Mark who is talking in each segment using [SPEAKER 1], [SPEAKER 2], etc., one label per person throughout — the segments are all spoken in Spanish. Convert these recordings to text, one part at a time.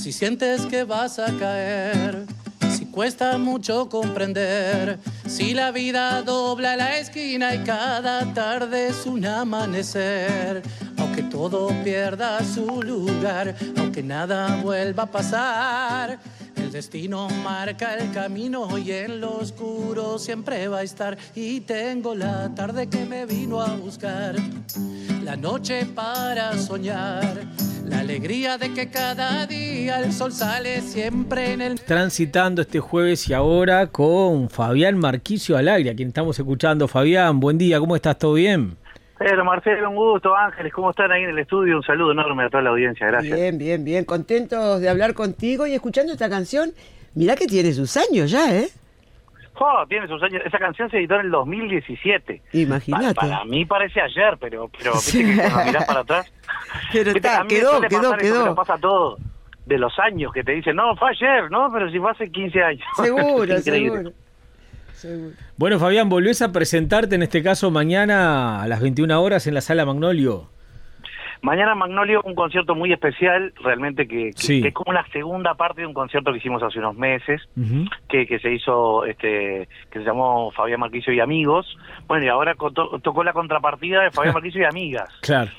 [SPEAKER 1] Si sientes que vas a caer, si cuesta mucho comprender, si la vida dobla la esquina y cada tarde es un amanecer, aunque todo pierda su lugar, aunque nada vuelva a pasar, el destino marca el camino y en lo oscuro siempre va a estar. Y tengo la tarde que me vino a buscar, la noche para soñar, la alegría de que cada día el sol sale siempre en el...
[SPEAKER 2] Transitando este jueves y ahora con Fabián Marquisio al aire, a quien estamos escuchando. Fabián, buen día, ¿cómo estás? ¿Todo bien?
[SPEAKER 3] Pero Marcelo, un gusto. Ángeles, ¿cómo están ahí en el estudio? Un saludo enorme a toda la audiencia, gracias.
[SPEAKER 4] Bien, contentos de hablar contigo y escuchando esta canción. Mirá que tiene sus años ya, ¿eh?
[SPEAKER 3] Oh, tiene sus años. Esa canción se editó en el 2017.
[SPEAKER 4] Imagínate.
[SPEAKER 3] Para mí parece ayer, pero viste que cuando mirás para atrás...
[SPEAKER 4] Pero está, quedó.
[SPEAKER 3] Eso pasa todo, de los años que te dicen, no, fue ayer, ¿no? Pero si fue hace 15 años.
[SPEAKER 4] Seguro.
[SPEAKER 2] Bueno, Fabián, volvés a presentarte en este caso mañana a las 21 horas en la Sala Magnolio.
[SPEAKER 3] Mañana Magnolio, un concierto muy especial, realmente que es como la segunda parte de un concierto que hicimos hace unos meses, que se hizo, que se llamó Fabián Marquisio y Amigos. Bueno, y ahora tocó la contrapartida de Fabián Marquisio y Amigas.
[SPEAKER 2] Claro.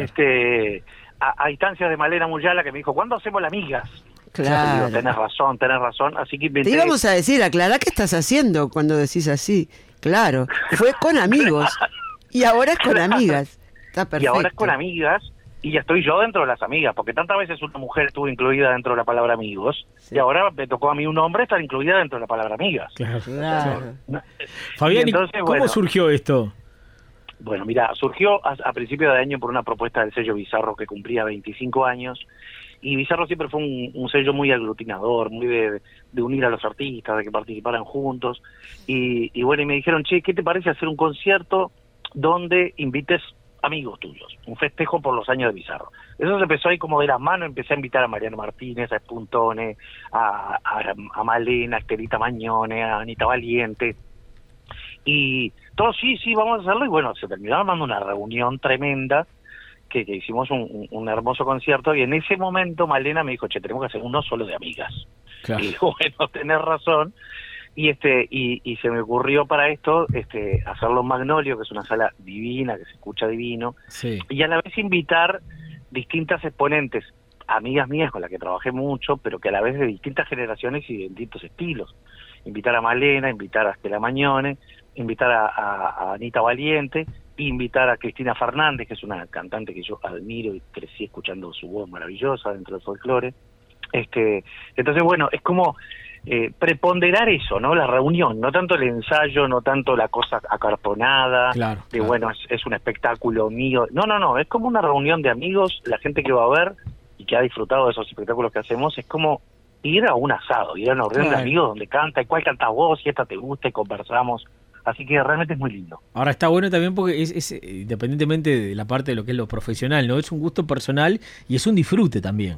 [SPEAKER 3] A instancias de Malena Muyala, que me dijo, ¿cuándo hacemos las Amigas?
[SPEAKER 4] Claro.
[SPEAKER 3] Digo, tenés razón, así que inventé...
[SPEAKER 4] Te íbamos a decir, aclará qué estás haciendo cuando decís así. Claro, fue con amigos y ahora es con amigas. Está perfecto.
[SPEAKER 3] Y ahora es con amigas y ya estoy yo dentro de las amigas, porque tantas veces una mujer estuvo incluida dentro de la palabra amigos, y ahora me tocó a mí un hombre estar incluida dentro de la palabra amigas.
[SPEAKER 4] Claro.
[SPEAKER 2] Fabián, entonces, ¿cómo surgió esto?
[SPEAKER 3] Bueno, mira, surgió a principio de año por una propuesta del sello Bizarro que cumplía 25 años, y Bizarro siempre fue un sello muy aglutinador, muy de unir a los artistas, de que participaran juntos, y bueno, y me dijeron, che, ¿qué te parece hacer un concierto donde invites amigos tuyos? Un festejo por los años de Bizarro. Eso se empezó ahí como de las manos, empecé a invitar a Mariano Martínez, a Espuntone, a Malena, a Estelita Mañone, a Anita Valiente, y todos sí, vamos a hacerlo, y bueno, se terminó armando una reunión tremenda, que hicimos un hermoso concierto, y en ese momento Malena me dijo, che, tenemos que hacer uno solo de amigas. Claro. Y digo, bueno, tenés razón, y se me ocurrió para esto hacerlo en Magnolio, que es una sala divina, que se escucha divino, y a la vez invitar distintas exponentes, amigas mías con las que trabajé mucho, pero que a la vez de distintas generaciones y de distintos estilos. Invitar a Malena, invitar a Estela Mañone, invitar a Anita Valiente, e invitar a Cristina Fernández, que es una cantante que yo admiro y crecí escuchando su voz maravillosa dentro del folclore. Entonces, bueno, es como preponderar eso, ¿no? La reunión, no tanto el ensayo, no tanto la cosa acartonada, claro. Bueno, es un espectáculo mío. No, es como una reunión de amigos, la gente que va a ver y que ha disfrutado de esos espectáculos que hacemos, es como ir a un asado, ir a una reunión de amigos donde canta, y cuál cantás vos, y esta te gusta, y conversamos. Así que realmente es muy lindo.
[SPEAKER 2] Ahora está bueno también porque es independientemente de la parte de lo que es lo profesional, ¿no? Es un gusto personal y es un disfrute también.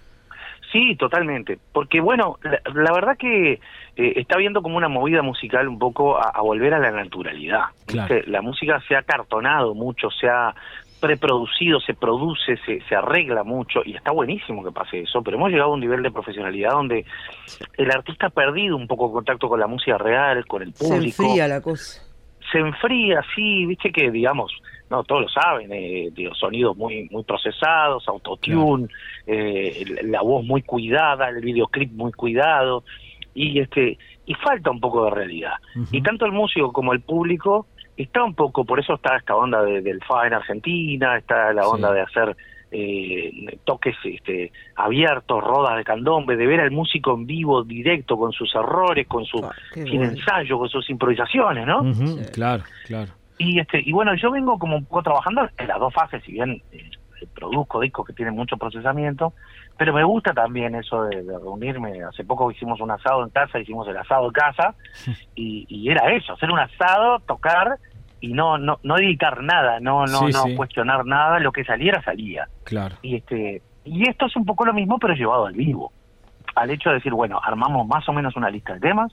[SPEAKER 3] Sí, totalmente. Porque bueno, la verdad que está viendo como una movida musical un poco a volver a la naturalidad. Claro. La música se ha cartonado mucho, se ha preproducido, se produce, se arregla mucho, y está buenísimo que pase eso, pero hemos llegado a un nivel de profesionalidad donde el artista ha perdido un poco el contacto con la música real, con el público.
[SPEAKER 4] Se enfría la cosa.
[SPEAKER 3] Se enfría, sí, viste que, digamos, no todos lo saben, sonidos muy procesados, autotune, la voz muy cuidada, el videoclip muy cuidado, y falta un poco de realidad. Uh-huh. Y tanto el músico como el público está un poco, por eso está esta onda del FA en Argentina, está la onda de hacer toques abiertos, rodas de candombe, de ver al músico en vivo, directo, con sus errores, con su sin ensayo, con sus improvisaciones, ¿no?
[SPEAKER 2] Uh-huh, claro.
[SPEAKER 3] Y bueno, yo vengo como un poco trabajando en las dos fases, si bien produzco discos que tienen mucho procesamiento, pero me gusta también eso de reunirme. Hace poco hicimos un asado en casa, hicimos el asado en casa, y era eso, hacer un asado, tocar, y no editar nada, no cuestionar nada, lo que salía.
[SPEAKER 2] Claro.
[SPEAKER 3] Y esto es un poco lo mismo, pero llevado al vivo, al hecho de decir, bueno, armamos más o menos una lista de temas,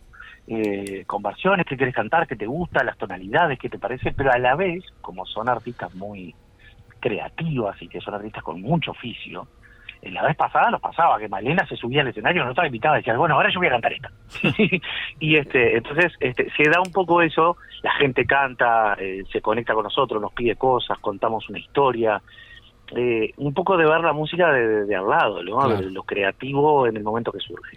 [SPEAKER 3] con versiones, qué querés cantar, qué te gusta, las tonalidades, qué te parece, pero a la vez, como son artistas muy creativas y que son artistas con mucho oficio, La vez pasada nos pasaba que Malena se subía al escenario, no estaba invitada, decía, bueno, ahora yo voy a cantar esta. Y entonces se da un poco eso, la gente canta, se conecta con nosotros, nos pide cosas, contamos una historia, un poco de ver la música de al lado, ¿no?
[SPEAKER 2] Claro.
[SPEAKER 3] De lo creativo en el momento que surge.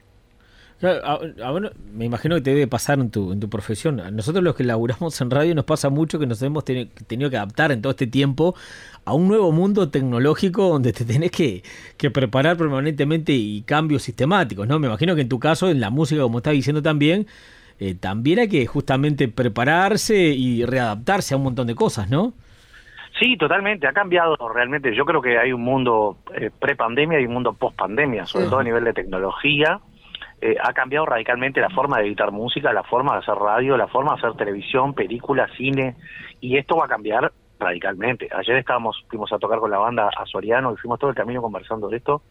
[SPEAKER 2] Claro, me imagino que te debe pasar en tu profesión. A nosotros los que laburamos en radio nos pasa mucho que nos hemos tenido que adaptar en todo este tiempo a un nuevo mundo tecnológico donde te tenés que preparar permanentemente y cambios sistemáticos, ¿no? Me imagino que en tu caso, en la música, como estás diciendo también hay que justamente prepararse y readaptarse a un montón de cosas, ¿no?
[SPEAKER 3] Sí, totalmente, ha cambiado realmente. Yo creo que hay un mundo pre-pandemia y un mundo post-pandemia, sobre todo a nivel de tecnología. Ha cambiado radicalmente la forma de editar música, la forma de hacer radio, la forma de hacer televisión, película, cine, y esto va a cambiar radicalmente. Ayer fuimos a tocar con la banda a Soriano y fuimos todo el camino conversando de esto,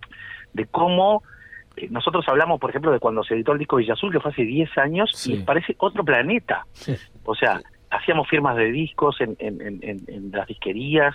[SPEAKER 3] de cómo nosotros hablamos, por ejemplo, de cuando se editó el disco Villa Azul, que fue hace 10 años,
[SPEAKER 2] sí.
[SPEAKER 3] Y parece otro planeta.
[SPEAKER 2] Sí.
[SPEAKER 3] O sea, hacíamos firmas de discos en las disquerías,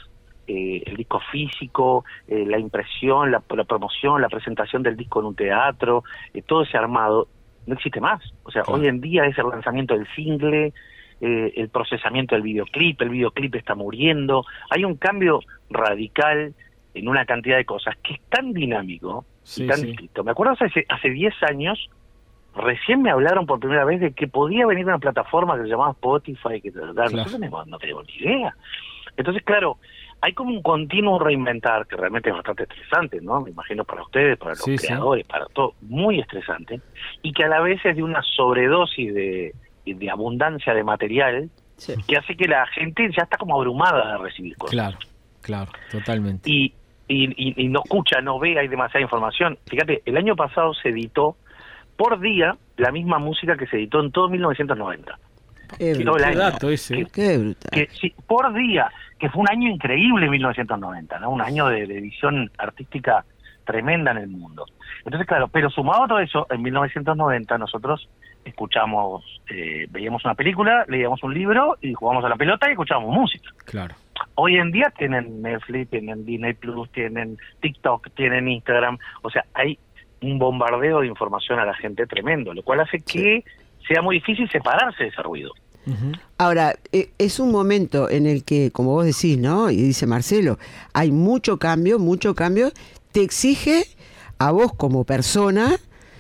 [SPEAKER 3] el disco físico, la impresión, la promoción, la presentación del disco en un teatro, todo ese armado no existe más. O sea,
[SPEAKER 2] Claro.
[SPEAKER 3] Hoy en día es el lanzamiento del single, el procesamiento del videoclip, el videoclip está muriendo. Hay un cambio radical en una cantidad de cosas que es tan dinámico y tan distinto. Me acuerdo hace 10 años, recién me hablaron por primera vez de que podía venir una plataforma que se llamaba Spotify, que nosotros no teníamos ni idea. Entonces, claro, hay como un continuo reinventar que realmente es bastante estresante, ¿no? Me imagino para ustedes, para los creadores, para todo, muy estresante, y que a la vez es de una sobredosis de abundancia de material que hace que la gente ya está como abrumada de recibir cosas.
[SPEAKER 2] Claro, totalmente.
[SPEAKER 3] Y no escucha, no ve, hay demasiada información. Fíjate, el año pasado se editó por día la misma música que se editó en todo 1990.
[SPEAKER 4] Qué
[SPEAKER 2] dato ese.
[SPEAKER 4] Qué brutal.
[SPEAKER 3] Sí, por día, que fue un año increíble 1990, ¿no? Un año de edición artística tremenda en el mundo. Entonces, claro, pero sumado a todo eso, en 1990 nosotros escuchamos, veíamos una película, leíamos un libro y jugábamos a la pelota y escuchábamos música.
[SPEAKER 2] Claro.
[SPEAKER 3] Hoy en día tienen Netflix, tienen Disney Plus, tienen TikTok, tienen Instagram, o sea, hay un bombardeo de información a la gente tremendo, lo cual hace que sea muy difícil separarse de ese ruido.
[SPEAKER 2] Uh-huh.
[SPEAKER 4] Ahora, es un momento en el que, como vos decís, ¿no? Y dice Marcelo, hay mucho cambio, te exige a vos como persona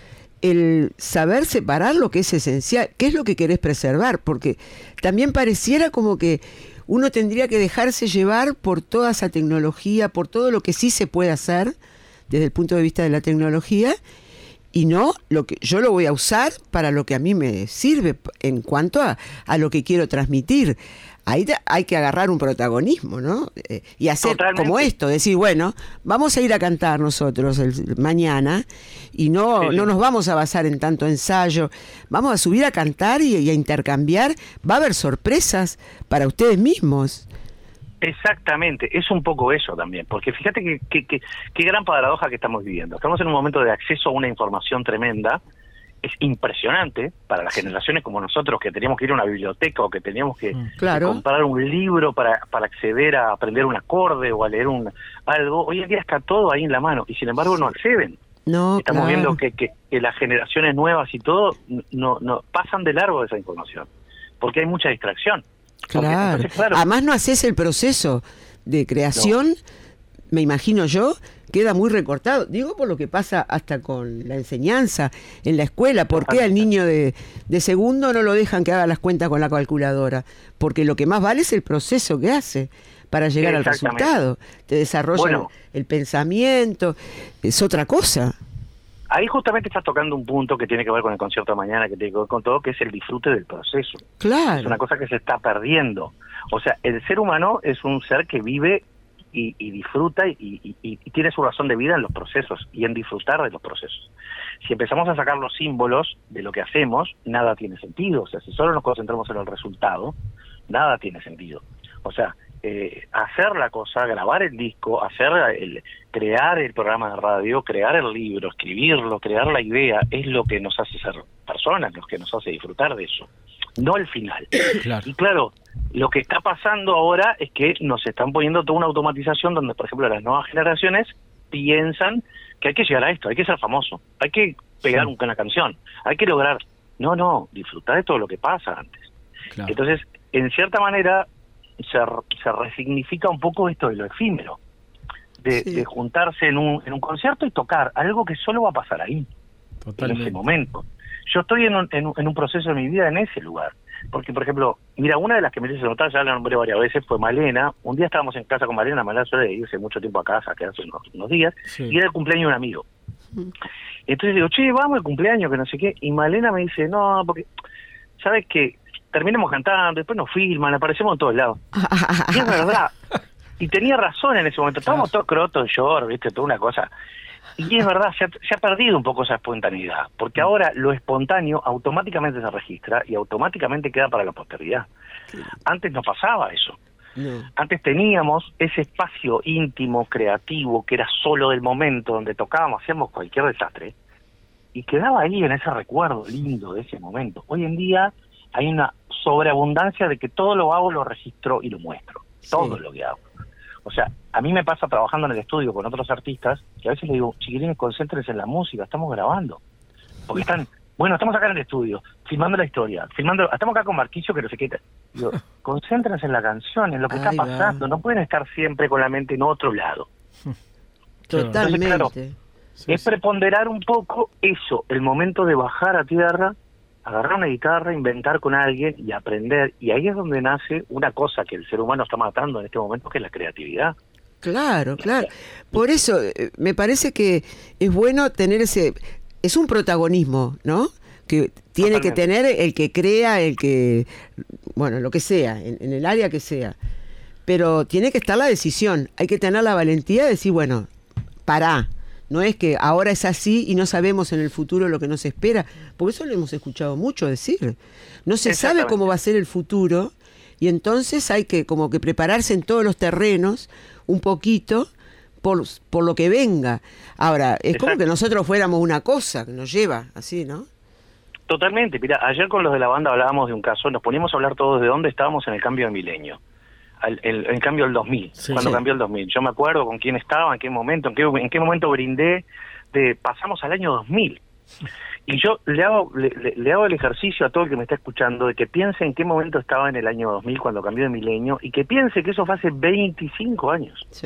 [SPEAKER 4] el saber separar lo que es esencial, qué es lo que querés preservar, porque también pareciera como que uno tendría que dejarse llevar por toda esa tecnología, por todo lo que sí se puede hacer desde el punto de vista de la tecnología, y no lo que yo lo voy a usar para lo que a mí me sirve en cuanto a lo que quiero transmitir. Ahí hay que agarrar un protagonismo, ¿no? Y hacer como esto, decir, bueno, vamos a ir a cantar nosotros mañana y no nos vamos a basar en tanto ensayo, vamos a subir a cantar y a intercambiar, va a haber sorpresas para ustedes mismos.
[SPEAKER 3] Exactamente, es un poco eso también, porque fíjate qué gran paradoja que estamos viviendo. Estamos en un momento de acceso a una información tremenda, es impresionante para las generaciones como nosotros que teníamos que ir a una biblioteca o que teníamos que comprar un libro para acceder a aprender un acorde o a leer algo. Hoy en día está todo ahí en la mano y sin embargo no acceden. Estamos viendo que las generaciones nuevas y todo no pasan de largo de esa información, porque hay mucha distracción.
[SPEAKER 4] Claro. Entonces, además no haces el proceso de creación, me imagino yo, queda muy recortado. Digo por lo que pasa hasta con la enseñanza en la escuela. ¿Por qué al niño de segundo no lo dejan que haga las cuentas con la calculadora? Porque lo que más vale es el proceso que hace para llegar al resultado. Te desarrolla el pensamiento, es otra cosa.
[SPEAKER 3] Ahí justamente estás tocando un punto que tiene que ver con el concierto de mañana, que tiene que ver con todo, que es el disfrute del proceso.
[SPEAKER 4] Claro.
[SPEAKER 3] Es una cosa que se está perdiendo. O sea, el ser humano es un ser que vive y disfruta y tiene su razón de vida en los procesos y en disfrutar de los procesos. Si empezamos a sacar los símbolos de lo que hacemos, nada tiene sentido. O sea, si solo nos concentramos en el resultado, nada tiene sentido. O sea, hacer la cosa, grabar el disco, crear el programa de radio, crear el libro, escribirlo, crear la idea, es lo que nos hace ser personas, lo que nos hace disfrutar de eso, no el final.
[SPEAKER 2] Claro.
[SPEAKER 3] Y claro, lo que está pasando ahora es que nos están poniendo toda una automatización donde, por ejemplo, las nuevas generaciones piensan que hay que llegar a esto, hay que ser famoso, hay que pegar una canción, hay que lograr... No, disfrutar de todo lo que pasa antes.
[SPEAKER 2] Claro.
[SPEAKER 3] Entonces, en cierta manera, se resignifica un poco esto de lo efímero, de juntarse en un concierto y tocar algo que solo va a pasar ahí,
[SPEAKER 2] Totalmente.
[SPEAKER 3] en ese momento. Yo estoy en un proceso de mi vida en ese lugar. Porque, por ejemplo, mira, una de las que me hizo notar, ya la nombré varias veces, fue Malena. Un día estábamos en casa con Malena suele irse mucho tiempo a casa, quedarse unos días, y era el cumpleaños de un amigo. Entonces digo, che, vamos al cumpleaños, que no sé qué, y Malena me dice, no, porque, ¿sabes qué? Terminamos cantando, después nos filman, aparecemos en todos lados. Y es verdad, y tenía razón en ese momento, estábamos todos crotos, short, viste, toda una cosa. Y es verdad, se ha perdido un poco esa espontaneidad, porque ahora lo espontáneo automáticamente se registra y automáticamente queda para la posteridad. Antes no pasaba eso.
[SPEAKER 4] No.
[SPEAKER 3] Antes teníamos ese espacio íntimo, creativo, que era solo del momento, donde tocábamos, hacíamos cualquier desastre, y quedaba ahí en ese recuerdo lindo de ese momento. Hoy en día hay una sobreabundancia de que todo lo hago, lo registro y lo muestro. Todo lo que hago. O sea, a mí me pasa trabajando en el estudio con otros artistas, que a veces le digo, chiquilines, concéntrense en la música, estamos grabando. Porque estamos acá en el estudio, filmando la historia, estamos acá con Marquicio, que no sé qué. Digo, concéntrense en la canción, en lo que está pasando, no pueden estar siempre con la mente en otro lado.
[SPEAKER 4] Totalmente.
[SPEAKER 3] Entonces, claro, es preponderar un poco eso, el momento de bajar a tierra, agarrar una guitarra, inventar con alguien y aprender, y ahí es donde nace una cosa que el ser humano está matando en este momento, que es la creatividad.
[SPEAKER 4] Claro. Por eso me parece que es bueno tener es un protagonismo, ¿no? Que tiene que tener el que crea, el que, bueno, lo que sea, en el área que sea. Pero tiene que estar la decisión, hay que tener la valentía de decir, bueno, pará. No es que ahora es así y no sabemos en el futuro lo que nos espera, porque eso lo hemos escuchado mucho decir. No se sabe cómo va a ser el futuro y entonces hay que como que prepararse en todos los terrenos un poquito por lo que venga. Ahora, es como que nosotros fuéramos una cosa que nos lleva así, ¿no?
[SPEAKER 3] Totalmente. Mira, ayer con los de la banda hablábamos de un caso, nos poníamos a hablar todos de dónde estábamos en el cambio de milenio. En cambio del 2000, cuando cambió el 2000. Yo me acuerdo con quién estaba, en qué momento brindé, pasamos al año 2000. Y yo le hago el ejercicio a todo el que me está escuchando de que piense en qué momento estaba en el año 2000 cuando cambió de milenio y que piense que eso fue hace 25 años. Sí.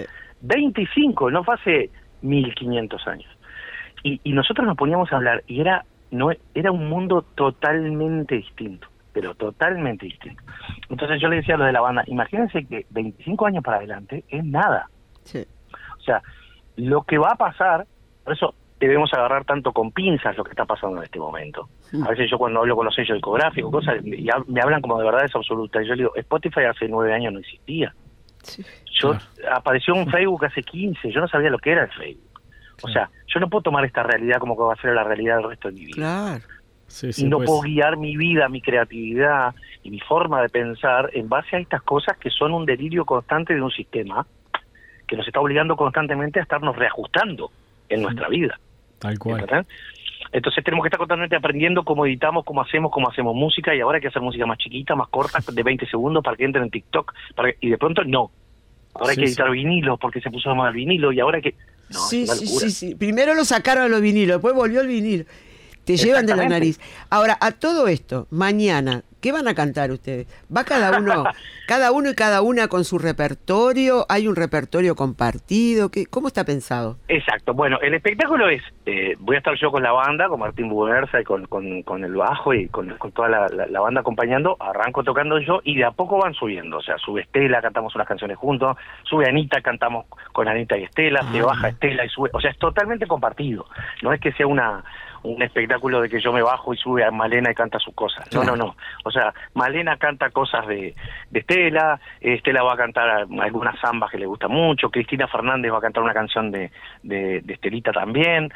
[SPEAKER 3] 25, no fue hace 1500 años. Y nosotros nos poníamos a hablar y era un mundo totalmente distinto. Pero totalmente distinto. Entonces yo le decía a los de la banda, imagínense que 25 años para adelante es nada. Sí. O sea, lo que va a pasar, por eso debemos agarrar tanto con pinzas lo que está pasando en este momento. A veces yo cuando hablo con los sellos discográficos, cosas, me hablan como de verdades absolutas. Y yo le digo, Spotify hace 9 años no existía. Sí. Apareció un Facebook hace 15, yo no sabía lo que era el Facebook. O sea, yo no puedo tomar esta realidad como que va a ser la realidad del resto de mi vida.
[SPEAKER 4] Claro.
[SPEAKER 2] Sí,
[SPEAKER 3] y no puedo guiar mi vida, mi creatividad y mi forma de pensar en base a estas cosas que son un delirio constante de un sistema que nos está obligando constantemente a estarnos reajustando en nuestra vida.
[SPEAKER 2] Tal cual.
[SPEAKER 3] ¿Verdad? Entonces tenemos que estar constantemente aprendiendo cómo editamos, cómo hacemos música, y ahora hay que hacer música más chiquita, más corta, de 20 segundos para que entren en TikTok, y de pronto no. Ahora hay que editar vinilos porque se puso de moda el vinilo y ahora que... No,
[SPEAKER 4] sí. Primero lo sacaron a los vinilos, después volvió el vinilo. Te llevan de la nariz. Ahora, a todo esto, mañana, ¿qué van a cantar ustedes? ¿Va cada uno y cada una con su repertorio? ¿Hay un repertorio compartido? ¿Cómo está pensado?
[SPEAKER 3] Exacto. Bueno, el espectáculo es, voy a estar yo con la banda, con Martín Buberza y con el bajo y con toda la banda acompañando. Arranco tocando yo y de a poco van subiendo. O sea, sube Estela, cantamos unas canciones juntos, sube Anita, cantamos con Anita y Estela, se baja Estela y sube. O sea, es totalmente compartido. No es que sea un espectáculo de que yo me bajo y sube a Malena y canta sus cosas. No. O sea, Malena canta cosas de Estela, Estela va a cantar algunas zambas que le gusta mucho, Cristina Fernández va a cantar una canción de Estelita también,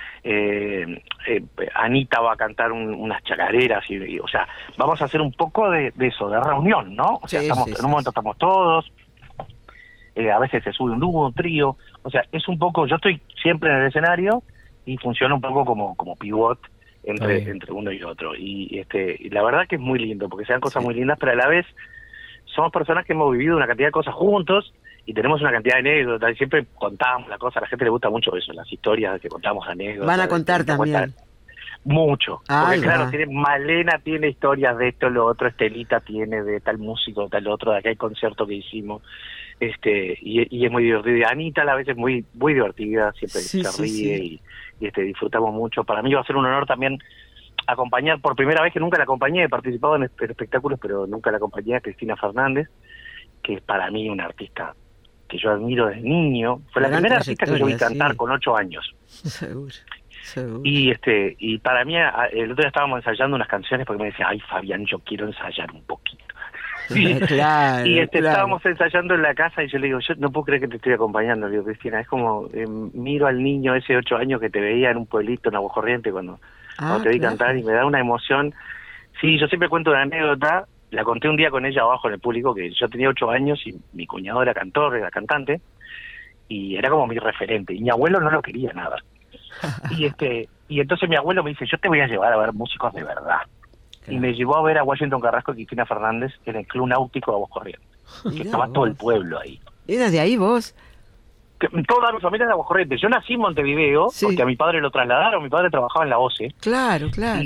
[SPEAKER 3] Anita va a cantar unas chacareras, y o sea, vamos a hacer un poco de eso, de reunión, ¿no? O sea, en un momento estamos todos, a veces se sube un dúo, un trío, o sea, es un poco, yo estoy siempre en el escenario, y funciona un poco como pivot entre uno y otro, y la verdad que es muy lindo porque se dan cosas muy lindas, pero a la vez somos personas que hemos vivido una cantidad de cosas juntos y tenemos una cantidad de anécdotas, y siempre contamos la cosa, a la gente le gusta mucho eso, las historias que contamos anécdotas.
[SPEAKER 4] Van a contar también.
[SPEAKER 3] Mucho, porque
[SPEAKER 4] Ay,
[SPEAKER 3] claro,
[SPEAKER 4] va.
[SPEAKER 3] Malena tiene historias de esto, lo otro, Estelita tiene de tal músico, de tal otro, de aquel concierto que hicimos, y es muy divertido. Y Anita a la vez es muy muy divertida, siempre
[SPEAKER 4] Sí,
[SPEAKER 3] se
[SPEAKER 4] sí,
[SPEAKER 3] ríe
[SPEAKER 4] sí.
[SPEAKER 3] y disfrutamos mucho. Para mí va a ser un honor también acompañar por primera vez, que nunca la acompañé, he participado en espectáculos, pero nunca la acompañé, a Cristina Fernández, que es para mí una artista que yo admiro desde niño. Fue la
[SPEAKER 4] Gran
[SPEAKER 3] primera artista que yo vi
[SPEAKER 4] trayectoria,
[SPEAKER 3] cantar
[SPEAKER 4] sí.
[SPEAKER 3] con 8 años.
[SPEAKER 4] Seguro.
[SPEAKER 3] Y para mí, el otro día estábamos ensayando unas canciones porque me decía, ay Fabián, yo quiero ensayar un poquito.
[SPEAKER 4] Claro,
[SPEAKER 3] Y
[SPEAKER 4] claro.
[SPEAKER 3] estábamos ensayando en la casa y yo le digo, yo no puedo creer que te estoy acompañando, le digo, Cristina, es como, miro al niño ese 8 años que te veía en un pueblito en Aguascorrientes cuando te vi
[SPEAKER 4] claro.
[SPEAKER 3] cantar, y me da una emoción. Sí, yo siempre cuento una anécdota, la conté un día con ella abajo en el público, que yo tenía 8 años y mi cuñado era cantor, era cantante, y era como mi referente, y mi abuelo no lo quería nada. Y entonces mi abuelo me dice, yo te voy a llevar a ver músicos de verdad. Y me llevó a ver a Washington Carrasco y Cristina Fernández en el Club Náutico de Aguascorrientes, que
[SPEAKER 4] Mirá
[SPEAKER 3] estaba
[SPEAKER 4] vos.
[SPEAKER 3] todo el pueblo ahí.
[SPEAKER 4] ¿Eras de ahí vos?
[SPEAKER 3] Toda mi familia es de Aguascorrientes. Yo nací en Montevideo,
[SPEAKER 4] Sí.
[SPEAKER 3] porque a mi padre lo trasladaron, mi padre trabajaba en la OCE,
[SPEAKER 4] Claro, claro.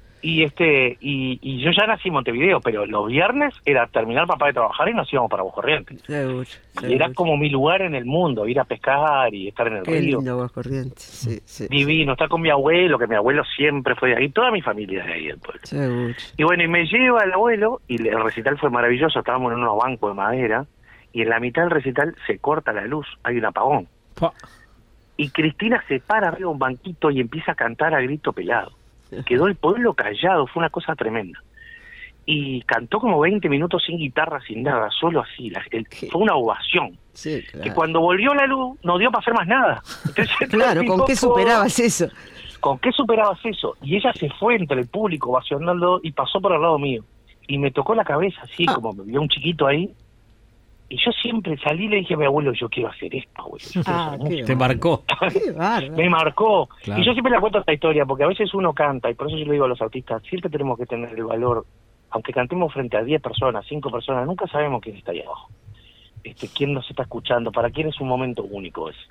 [SPEAKER 3] y yo ya nací en Montevideo, pero los viernes era terminar papá de trabajar y nos íbamos para Aguascorrientes.
[SPEAKER 4] Seguro.
[SPEAKER 3] Y era como mi lugar en el mundo, ir a pescar y estar en el
[SPEAKER 4] Qué
[SPEAKER 3] río.
[SPEAKER 4] lindo Aguascorrientes. Sí, sí.
[SPEAKER 3] Divino, estar con mi abuelo, que mi abuelo siempre fue de ahí, toda mi familia es de ahí del pueblo.
[SPEAKER 4] Seguro.
[SPEAKER 3] Y bueno, y me lleva el abuelo, y el recital fue maravilloso, estábamos en unos bancos de madera, y en la mitad del recital se corta la luz, hay un apagón.
[SPEAKER 2] Pa.
[SPEAKER 3] Y Cristina se para arriba de un banquito y empieza a cantar a grito pelado. Quedó el pueblo callado, fue una cosa tremenda. Y cantó como 20 minutos sin guitarra, sin nada, solo así. Fue una ovación.
[SPEAKER 4] Sí,
[SPEAKER 3] Que
[SPEAKER 4] claro.
[SPEAKER 3] cuando volvió la luz, no dio para hacer más nada. Entonces,
[SPEAKER 4] Claro, ¿con qué
[SPEAKER 3] todo.
[SPEAKER 4] superabas eso?
[SPEAKER 3] ¿Con qué superabas eso? Y ella se fue entre el público ovacionando y pasó por al lado mío. Y me tocó la cabeza, así como me vio un chiquito ahí. Y yo siempre salí y le dije a mi abuelo, yo quiero hacer esto, abuelo. Yo quiero hacer música.
[SPEAKER 2] Te marcó.
[SPEAKER 4] Qué bárbaro.
[SPEAKER 3] Me marcó.
[SPEAKER 2] Claro.
[SPEAKER 3] Y yo siempre le cuento esta historia, porque a veces uno canta, y por eso yo le digo a los artistas, siempre tenemos que tener el valor, aunque cantemos frente a 10 personas, 5 personas, nunca sabemos quién está ahí abajo. Quién nos está escuchando, para quién es un momento único ese.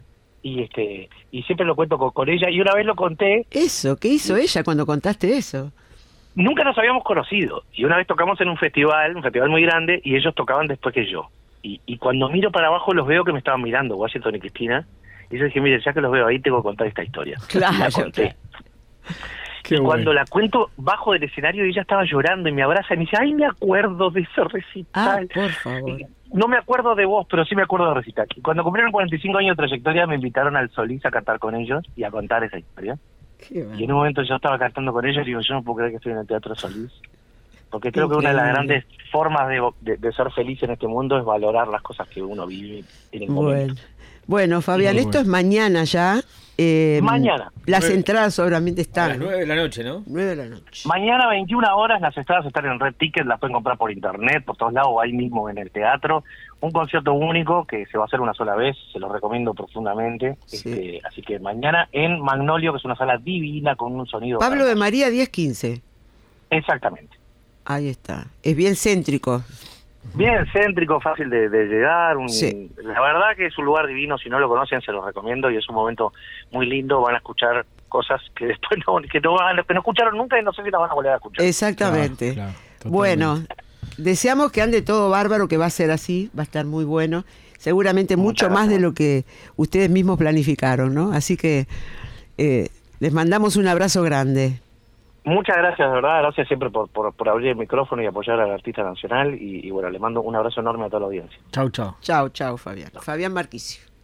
[SPEAKER 3] Y siempre lo cuento con ella, y una vez lo conté,
[SPEAKER 4] Eso, ¿qué hizo ella cuando contaste eso?
[SPEAKER 3] nunca nos habíamos conocido, y una vez tocamos en un festival muy grande, y ellos tocaban después que yo. Y cuando miro para abajo los veo que me estaban mirando, Washington y Cristina, y yo dije, mire, ya que los veo ahí, tengo que contar esta historia.
[SPEAKER 4] Claro,
[SPEAKER 3] Y la conté.
[SPEAKER 2] Qué
[SPEAKER 3] Y cuando
[SPEAKER 2] bueno.
[SPEAKER 3] la cuento bajo del escenario, ella estaba llorando y me abraza y me dice, ay, me acuerdo de ese
[SPEAKER 4] Ah,
[SPEAKER 3] recital.
[SPEAKER 4] por favor.
[SPEAKER 3] No me acuerdo de vos, pero sí me acuerdo de recital. Y cuando cumplieron 45 años de trayectoria, me invitaron al Solís a cantar con ellos y a contar esa historia.
[SPEAKER 4] Qué
[SPEAKER 3] Y en
[SPEAKER 4] bárbaro.
[SPEAKER 3] un momento yo estaba cantando con ellos y digo, yo no puedo creer que estoy en el Teatro Solís. Porque creo que una de las
[SPEAKER 4] Increíble.
[SPEAKER 3] grandes formas de ser feliz en este mundo es valorar las cosas que uno vive en el
[SPEAKER 4] Bueno.
[SPEAKER 3] momento.
[SPEAKER 4] Bueno, Fabián,
[SPEAKER 2] Muy
[SPEAKER 4] esto
[SPEAKER 2] bueno.
[SPEAKER 4] es mañana ya.
[SPEAKER 3] Mañana.
[SPEAKER 4] Las
[SPEAKER 2] 9.
[SPEAKER 4] entradas seguramente
[SPEAKER 2] A
[SPEAKER 4] están.
[SPEAKER 2] las 9 de la noche, ¿no?
[SPEAKER 4] 9 de la noche.
[SPEAKER 3] Mañana 21 horas, las entradas están en Red Ticket, las pueden comprar por internet, por todos lados, o ahí mismo en el teatro. Un concierto único que se va a hacer una sola vez, se lo recomiendo profundamente.
[SPEAKER 4] Sí.
[SPEAKER 3] Así que mañana en Magnolio, que es una sala divina con un sonido...
[SPEAKER 4] Pablo de
[SPEAKER 3] hermoso.
[SPEAKER 4] María 1015.
[SPEAKER 3] Exactamente.
[SPEAKER 4] Ahí está. Es bien céntrico.
[SPEAKER 3] Bien céntrico, fácil de llegar.
[SPEAKER 4] Sí.
[SPEAKER 3] La verdad que es un lugar divino, si no lo conocen se los recomiendo y es un momento muy lindo. Van a escuchar cosas que después que no escucharon nunca y no sé si las van a volver a escuchar.
[SPEAKER 4] Exactamente.
[SPEAKER 2] Claro, totalmente.
[SPEAKER 4] Bueno, deseamos que ande todo bárbaro, que va a ser así, va a estar muy bueno. Seguramente mucho
[SPEAKER 3] Muchas
[SPEAKER 4] más de
[SPEAKER 3] gracias.
[SPEAKER 4] lo que ustedes mismos planificaron, ¿no? Así que les mandamos un abrazo grande.
[SPEAKER 3] Muchas gracias, de verdad, gracias siempre por abrir el micrófono y apoyar al artista nacional y bueno, le mando un abrazo enorme a toda la audiencia.
[SPEAKER 2] Chau, chau.
[SPEAKER 4] Chao, chao, Fabián. Fabián Marquicio.